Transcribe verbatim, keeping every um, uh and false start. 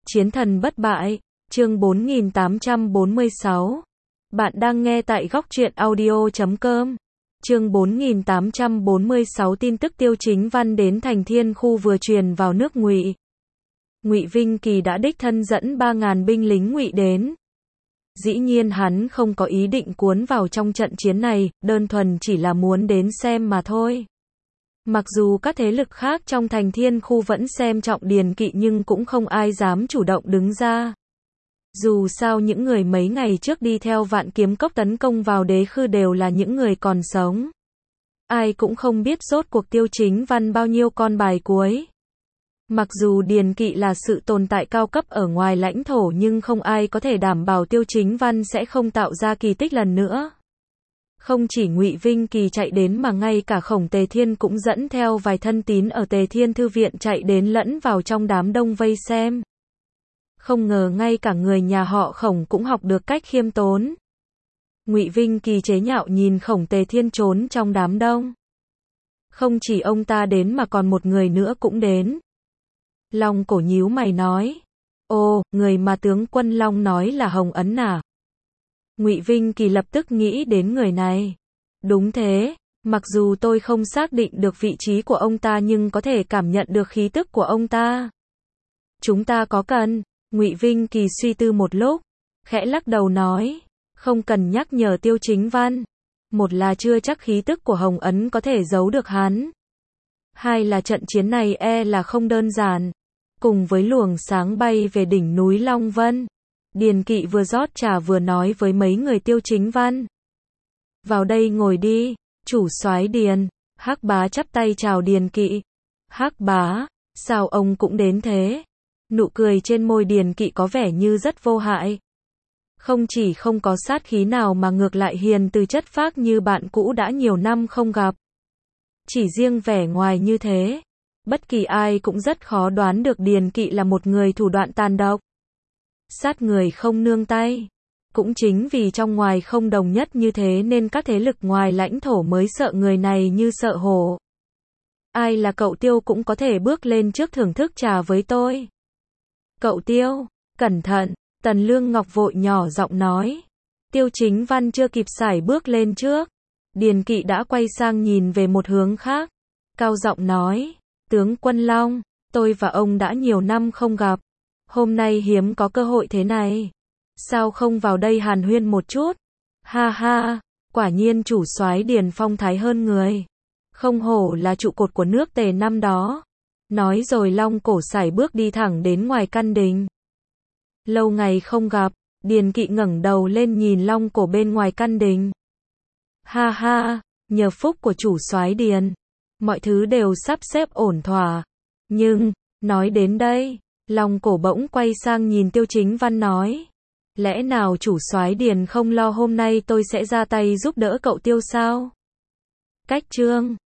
Chiến thần bất bại, chương bốn nghìn tám trăm bốn mươi sáu. Bạn đang nghe tại góc truyện audio chấm com. Chương bốn nghìn tám trăm bốn mươi sáu. Tin tức Tiêu Chính Văn đến thành Thiên Khu vừa truyền vào nước Ngụy. Ngụy Vinh Kỳ đã đích thân dẫn ba ngàn binh lính Ngụy đến. Dĩ nhiên hắn không có ý định cuốn vào trong trận chiến này, đơn thuần chỉ là muốn đến xem mà thôi. Mặc dù các thế lực khác trong thành Thiên Khu vẫn xem trọng Điền Kỵ nhưng cũng không ai dám chủ động đứng ra. Dù sao những người mấy ngày trước đi theo Vạn Kiếm Cốc tấn công vào Đế Khư đều là những người còn sống. Ai cũng không biết rốt cuộc Tiêu Chính Văn bao nhiêu con bài cuối. Mặc dù Điền Kỵ là sự tồn tại cao cấp ở ngoài lãnh thổ nhưng không ai có thể đảm bảo Tiêu Chính Văn sẽ không tạo ra kỳ tích lần nữa. Không chỉ Ngụy Vinh Kỳ chạy đến mà ngay cả Khổng Tề Thiên cũng dẫn theo vài thân tín ở Tề Thiên Thư Viện chạy đến lẫn vào trong đám đông vây xem. Không ngờ ngay cả người nhà họ Khổng cũng học được cách khiêm tốn. Ngụy Vinh Kỳ chế nhạo nhìn Khổng Tề Thiên trốn trong đám đông. Không chỉ ông ta đến mà còn một người nữa cũng đến. Long Cổ nhíu mày nói. Ồ, người mà tướng quân Long nói là Hồng Ấn à? Ngụy Vinh Kỳ lập tức nghĩ đến người này. Đúng thế, mặc dù tôi không xác định được vị trí của ông ta nhưng có thể cảm nhận được khí tức của ông ta. Chúng ta có cần? Ngụy Vinh Kỳ suy tư một lúc, khẽ lắc đầu nói, không cần nhắc nhở Tiêu Chính Văn. Một là chưa chắc khí tức của Hồng Ấn có thể giấu được hắn. Hai là trận chiến này e là không đơn giản. Cùng với luồng sáng bay về đỉnh núi Long Vân, Điền Kỵ vừa rót trà vừa nói với mấy người Tiêu Chính Văn. Vào đây ngồi đi, chủ soái Điền. Hắc Bá chắp tay chào Điền Kỵ. Hắc Bá, sao ông cũng đến thế? Nụ cười trên môi Điền Kỵ có vẻ như rất vô hại. Không chỉ không có sát khí nào mà ngược lại hiền từ chất phác như bạn cũ đã nhiều năm không gặp. Chỉ riêng vẻ ngoài như thế, bất kỳ ai cũng rất khó đoán được Điền Kỵ là một người thủ đoạn tàn độc. Sát người không nương tay. Cũng chính vì trong ngoài không đồng nhất như thế nên các thế lực ngoài lãnh thổ mới sợ người này như sợ hổ. Ai là cậu Tiêu cũng có thể bước lên trước thưởng thức trà với tôi. Cậu Tiêu, cẩn thận, Tần Lương Ngọc vội nhỏ giọng nói. Tiêu Chính Văn chưa kịp sải bước lên trước. Điền Kỵ đã quay sang nhìn về một hướng khác. Cao giọng nói, tướng quân Long, tôi và ông đã nhiều năm không gặp. Hôm nay hiếm có cơ hội thế này. Sao không vào đây hàn huyên một chút? Ha ha, quả nhiên chủ soái Điền phong thái hơn người. Không hổ là trụ cột của nước Tề năm đó. Nói rồi Long Cổ sải bước đi thẳng đến ngoài căn đình. Lâu ngày không gặp, Điền Kỵ ngẩng đầu lên nhìn Long Cổ bên ngoài căn đình. Ha ha, nhờ phúc của chủ soái Điền, mọi thứ đều sắp xếp ổn thỏa. Nhưng, nói đến đây, Long Cổ bỗng quay sang nhìn Tiêu Chính Văn nói. Lẽ nào chủ soái Điền không lo hôm nay tôi sẽ ra tay giúp đỡ cậu Tiêu sao? Cách chương